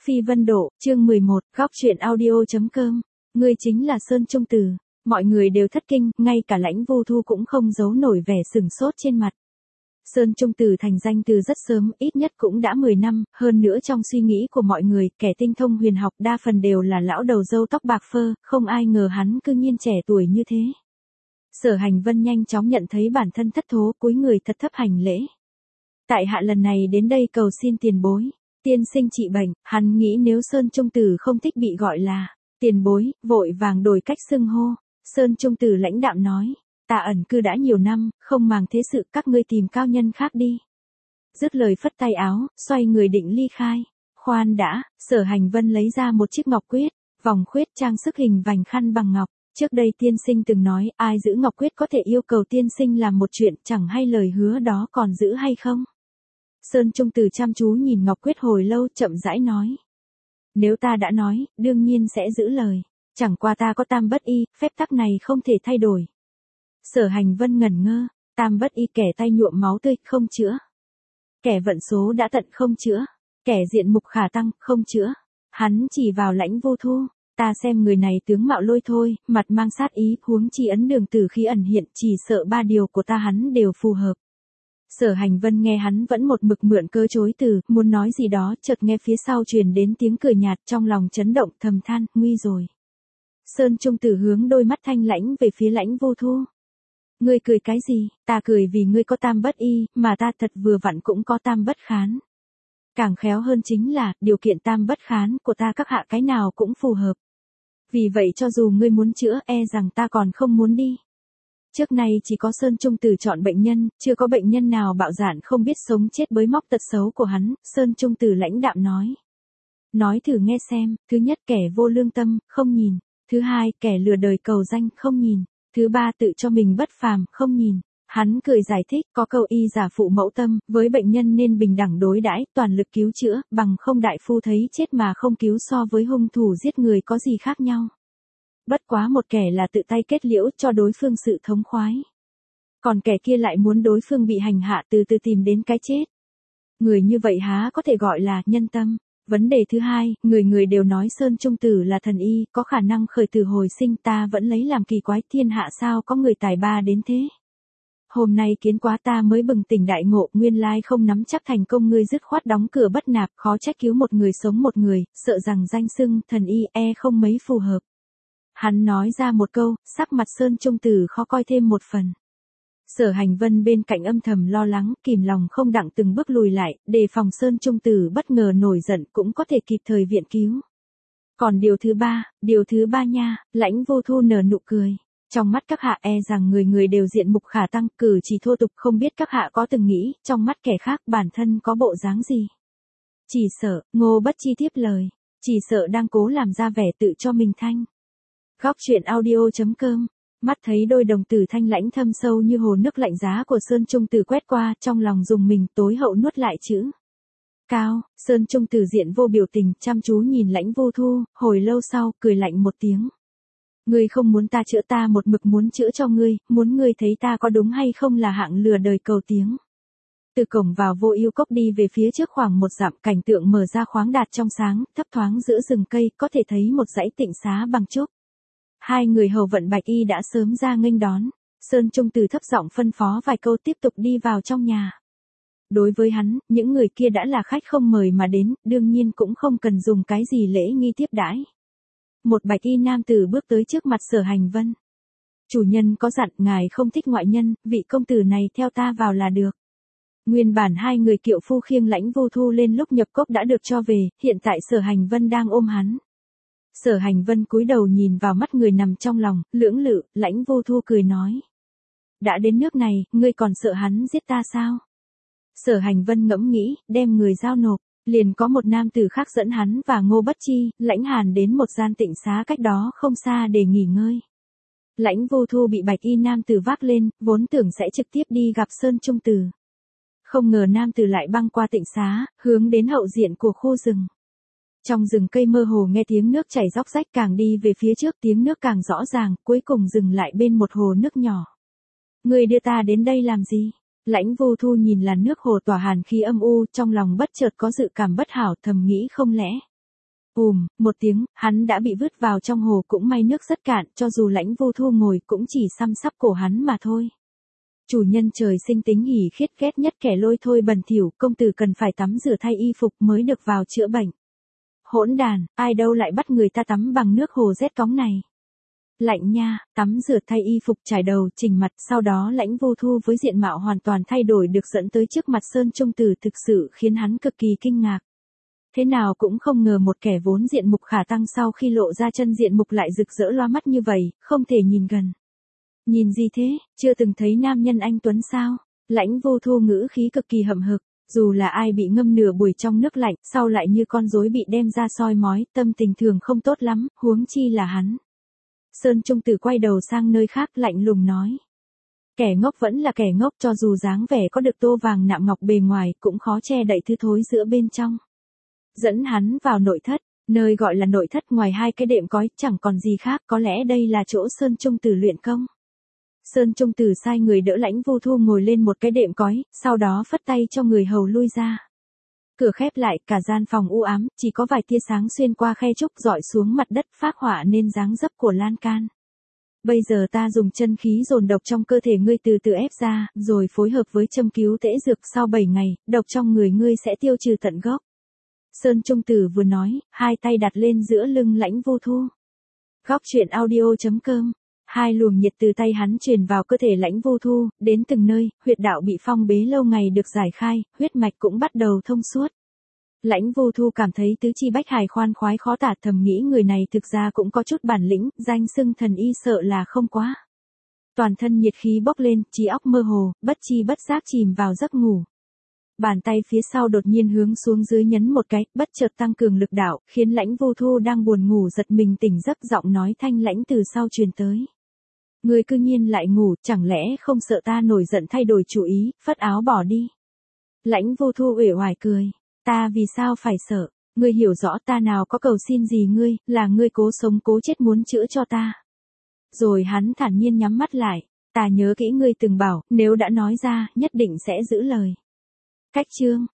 Phi Vân Độ, chương 11, góc truyện audio.com. Ngươi chính là Sơn Trung Tử. Mọi người đều thất kinh, ngay cả Lãnh Vô Thu cũng không giấu nổi vẻ sửng sốt trên mặt. Sơn Trung Tử thành danh từ rất sớm, ít nhất cũng đã 10 năm, hơn nữa trong suy nghĩ của mọi người, kẻ tinh thông huyền học đa phần đều là lão đầu râu tóc bạc phơ, không ai ngờ hắn cư nhiên trẻ tuổi như thế. Sở Hành Vân nhanh chóng nhận thấy bản thân thất thố, cúi người thật thấp hành lễ. Tại hạ lần này đến đây cầu xin tiền bối. Tiên sinh trị bệnh, hắn nghĩ nếu Sơn Trung Tử không thích bị gọi là tiền bối, vội vàng đổi cách xưng hô. Sơn Trung Tử lãnh đạm nói, ta ẩn cư đã nhiều năm, không màng thế sự, các ngươi tìm cao nhân khác đi. Dứt lời phất tay áo, xoay người định ly khai. Khoan đã, Sở Hành Vân lấy ra một chiếc ngọc quyết, vòng khuyết trang sức hình vành khăn bằng ngọc. Trước đây tiên sinh từng nói, ai giữ ngọc quyết có thể yêu cầu tiên sinh làm một chuyện, chẳng hay lời hứa đó còn giữ hay không? Sơn Trung Tử chăm chú nhìn ngọc quyết hồi lâu, chậm rãi nói. Nếu ta đã nói, đương nhiên sẽ giữ lời. Chẳng qua ta có tam bất y, phép tắc này không thể thay đổi. Sở Hành Vân ngẩn ngơ, tam bất y kẻ tay nhuộm máu tươi, không chữa. Kẻ vận số đã tận, không chữa. Kẻ diện mục khả tăng, không chữa. Hắn chỉ vào Lãnh Vô Thu. Ta xem người này tướng mạo lôi thôi, mặt mang sát ý, huống chi ấn đường tử khí ẩn hiện, chỉ sợ ba điều của ta hắn đều phù hợp. Sở Hành Vân nghe hắn vẫn một mực mượn cớ chối từ, muốn nói gì đó, chợt nghe phía sau truyền đến tiếng cười nhạt, trong lòng chấn động, thầm than, nguy rồi. Sơn Trung Tử hướng đôi mắt thanh lãnh về phía Lãnh Vô Thu. Ngươi cười cái gì? Ta cười vì ngươi có tam bất y, mà ta thật vừa vặn cũng có tam bất khán. Càng khéo hơn chính là, điều kiện tam bất khán của ta các hạ cái nào cũng phù hợp. Vì vậy cho dù ngươi muốn chữa, e rằng ta còn không muốn đi. Trước nay chỉ có Sơn Trung Tử chọn bệnh nhân, chưa có bệnh nhân nào bạo dạn không biết sống chết bới móc tật xấu của hắn, Sơn Trung Tử lãnh đạm nói. Nói thử nghe xem, thứ nhất kẻ vô lương tâm, không nhìn. Thứ hai, kẻ lừa đời cầu danh, không nhìn. Thứ ba, tự cho mình bất phàm, không nhìn. Hắn cười giải thích, có câu y giả phụ mẫu tâm, với bệnh nhân nên bình đẳng đối đãi, toàn lực cứu chữa, bằng không đại phu thấy chết mà không cứu so với hung thủ giết người có gì khác nhau. Bất quá một kẻ là tự tay kết liễu cho đối phương sự thống khoái. Còn kẻ kia lại muốn đối phương bị hành hạ từ từ tìm đến cái chết. Người như vậy há có thể gọi là nhân tâm. Vấn đề thứ hai, người đều nói Sơn Trung Tử là thần y, có khả năng khởi tử hồi sinh, ta vẫn lấy làm kỳ quái, thiên hạ sao có người tài ba đến thế. Hôm nay kiến quá ta mới bừng tỉnh đại ngộ, nguyên lai không nắm chắc thành công, ngươi dứt khoát đóng cửa bất nạp, khó trách cứu một người sống một người, sợ rằng danh xưng thần y không mấy phù hợp. Hắn nói ra một câu, sắc mặt Sơn Trung Tử khó coi thêm một phần. Sở Hành Vân bên cạnh âm thầm lo lắng, kìm lòng không đặng từng bước lùi lại, đề phòng Sơn Trung Tử bất ngờ nổi giận cũng có thể kịp thời viện cứu. Còn điều thứ ba nha, Lãnh Vô Thu nở nụ cười. Trong mắt các hạ e rằng người đều diện mục khả tăng, cử chỉ thô tục, không biết các hạ có từng nghĩ, trong mắt kẻ khác bản thân có bộ dáng gì. Chỉ sợ, Ngô Bất Chi tiếp lời, chỉ sợ đang cố làm ra vẻ tự cho mình thanh. Góc truyện audio.com. Mắt thấy đôi đồng tử thanh lãnh thâm sâu như hồ nước lạnh giá của Sơn Trung Tử quét qua, trong lòng dùng mình, tối hậu nuốt lại chữ cao. Sơn Trung Tử diện vô biểu tình, chăm chú nhìn Lãnh Vô Thu, hồi lâu sau, cười lạnh một tiếng. Ngươi không muốn ta chữa, ta một mực muốn chữa cho ngươi, muốn ngươi thấy ta có đúng hay không là hạng lừa đời cầu tiếng. Từ cổng vào Vô Ưu Cốc đi về phía trước khoảng một dặm, cảnh tượng mở ra khoáng đạt trong sáng, thấp thoáng giữa rừng cây, có thể thấy một dãy tịnh xá bằng trúc. Hai người hầu vận bạch y đã sớm ra nghênh đón. Sơn Trung Tử thấp giọng phân phó vài câu tiếp tục đi vào trong nhà. Đối với hắn, những người kia đã là khách không mời mà đến, đương nhiên cũng không cần dùng cái gì lễ nghi tiếp đãi. Một bạch y nam tử bước tới trước mặt Sở Hành Vân. Chủ nhân có dặn, ngài không thích ngoại nhân, vị công tử này theo ta vào là được. Nguyên bản hai người kiệu phu khiêng Lãnh Vô Thu lên lúc nhập cốc đã được cho về, hiện tại Sở Hành Vân đang ôm hắn. Sở Hành Vân cúi đầu nhìn vào mắt người nằm trong lòng, lưỡng lự, Lãnh Vô Thu cười nói. Đã đến nước này, ngươi còn sợ hắn giết ta sao? Sở Hành Vân ngẫm nghĩ, đem người giao nộp, liền có một nam tử khác dẫn hắn và Ngô Bất Chi, Lãnh Hàn đến một gian tịnh xá cách đó không xa để nghỉ ngơi. Lãnh Vô Thu bị bạch y nam tử vác lên, vốn tưởng sẽ trực tiếp đi gặp Sơn Trung Tử. Không ngờ nam tử lại băng qua tịnh xá, hướng đến hậu diện của khu rừng. Trong rừng cây mơ hồ nghe tiếng nước chảy róc rách, càng đi về phía trước tiếng nước càng rõ ràng, cuối cùng dừng lại bên một hồ nước nhỏ. Ngươi đưa ta đến đây làm gì? Lãnh Vô Thu nhìn làn nước hồ tỏa hàn khí âm u, trong lòng bất chợt có dự cảm bất hảo, thầm nghĩ không lẽ Một tiếng, hắn đã bị vứt vào trong hồ, cũng may nước rất cạn, cho dù Lãnh Vô Thu ngồi cũng chỉ xăm sắp cổ hắn mà thôi. Chủ nhân trời sinh tính hỉ khiết, ghét nhất kẻ lôi thôi bẩn thỉu, công tử cần phải tắm rửa thay y phục mới được vào chữa bệnh. Hỗn đàn, ai đâu lại bắt người ta tắm bằng nước hồ rét cóng này. Lạnh nha, tắm rửa thay y phục, trải đầu, chỉnh mặt, sau đó Lãnh Vô Thu với diện mạo hoàn toàn thay đổi được dẫn tới trước mặt Sơn Trung Tử, thực sự khiến hắn cực kỳ kinh ngạc. Thế nào cũng không ngờ một kẻ vốn diện mục khả tăng sau khi lộ ra chân diện mục lại rực rỡ loa mắt như vậy, không thể nhìn gần. Nhìn gì thế, chưa từng thấy nam nhân anh tuấn sao? Lãnh Vô Thu ngữ khí cực kỳ hậm hực, dù là ai bị ngâm nửa buổi trong nước lạnh, sau lại như con rối bị đem ra soi mói, tâm tình thường không tốt lắm, huống chi là hắn. Sơn Trung Tử quay đầu sang nơi khác, lạnh lùng nói. Kẻ ngốc vẫn là kẻ ngốc, cho dù dáng vẻ có được tô vàng nạm ngọc bề ngoài, cũng khó che đậy thứ thối giữa bên trong. Dẫn hắn vào nội thất, nơi gọi là nội thất ngoài hai cái đệm cói, chẳng còn gì khác, có lẽ đây là chỗ Sơn Trung Tử luyện công. Sơn Trung Tử sai người đỡ Lãnh Vô Thu ngồi lên một cái đệm cói, sau đó phất tay cho người hầu lui ra. Cửa khép lại, cả gian phòng u ám, chỉ có vài tia sáng xuyên qua khe trúc dọi xuống mặt đất, phác họa nên dáng dấp của lan can. Bây giờ ta dùng chân khí dồn độc trong cơ thể ngươi từ từ ép ra, rồi phối hợp với châm cứu tễ dược, sau 7 ngày, độc trong người ngươi sẽ tiêu trừ tận gốc. Sơn Trung Tử vừa nói, hai tay đặt lên giữa lưng Lãnh Vô Thu. Góc truyện audio.com. Hai luồng nhiệt từ tay hắn truyền vào cơ thể Lãnh Vô Thu, đến từng nơi, huyệt đạo bị phong bế lâu ngày được giải khai, huyết mạch cũng bắt đầu thông suốt. Lãnh Vô Thu cảm thấy tứ chi bách hải khoan khoái khó tả, thầm nghĩ người này thực ra cũng có chút bản lĩnh, danh xưng thần y sợ là không quá. Toàn thân nhiệt khí bốc lên, trí óc mơ hồ, bất chi bất giác chìm vào giấc ngủ. Bàn tay phía sau đột nhiên hướng xuống dưới nhấn một cái, bất chợt tăng cường lực đạo, khiến Lãnh Vô Thu đang buồn ngủ giật mình tỉnh giấc, giọng nói thanh lãnh từ sau truyền tới. Ngươi cư nhiên lại ngủ, chẳng lẽ không sợ ta nổi giận thay đổi chủ ý, phất áo bỏ đi. Lãnh Vô Thu uể oải cười. Ta vì sao phải sợ, ngươi hiểu rõ ta nào có cầu xin gì ngươi, là ngươi cố sống cố chết muốn chữa cho ta. Rồi hắn thản nhiên nhắm mắt lại, ta nhớ kỹ ngươi từng bảo, nếu đã nói ra, nhất định sẽ giữ lời. Cách chương.